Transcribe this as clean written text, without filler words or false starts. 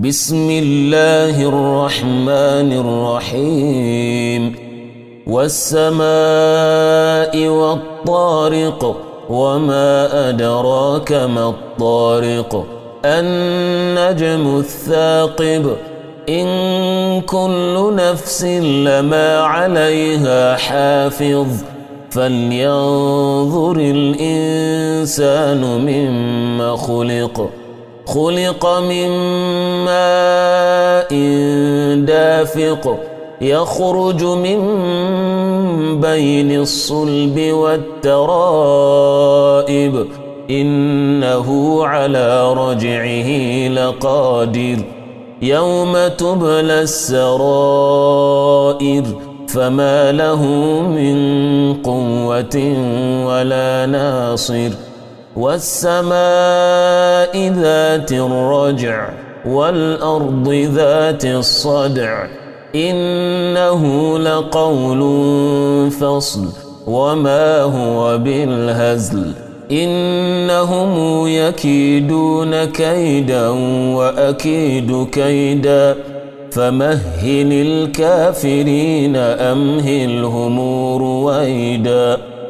بسم الله الرحمن الرحيم والسماء والطارق وما أدراك ما الطارق النجم الثاقب إن كل نفس لما عليها حافظ فلينظر الإنسان مما خلق من ماء دافق يخرج من بين الصلب والترائب إنه على رجعه لقادر يوم تبلى السرائر فما له من قوة ولا ناصر والسماء ذات الرجع والأرض ذات الصدع إنه لقول فصل وما هو بالهزل إنهم يكيدون كيدا وأكيد كيدا فمهل الكافرين أمهلهم رويدا.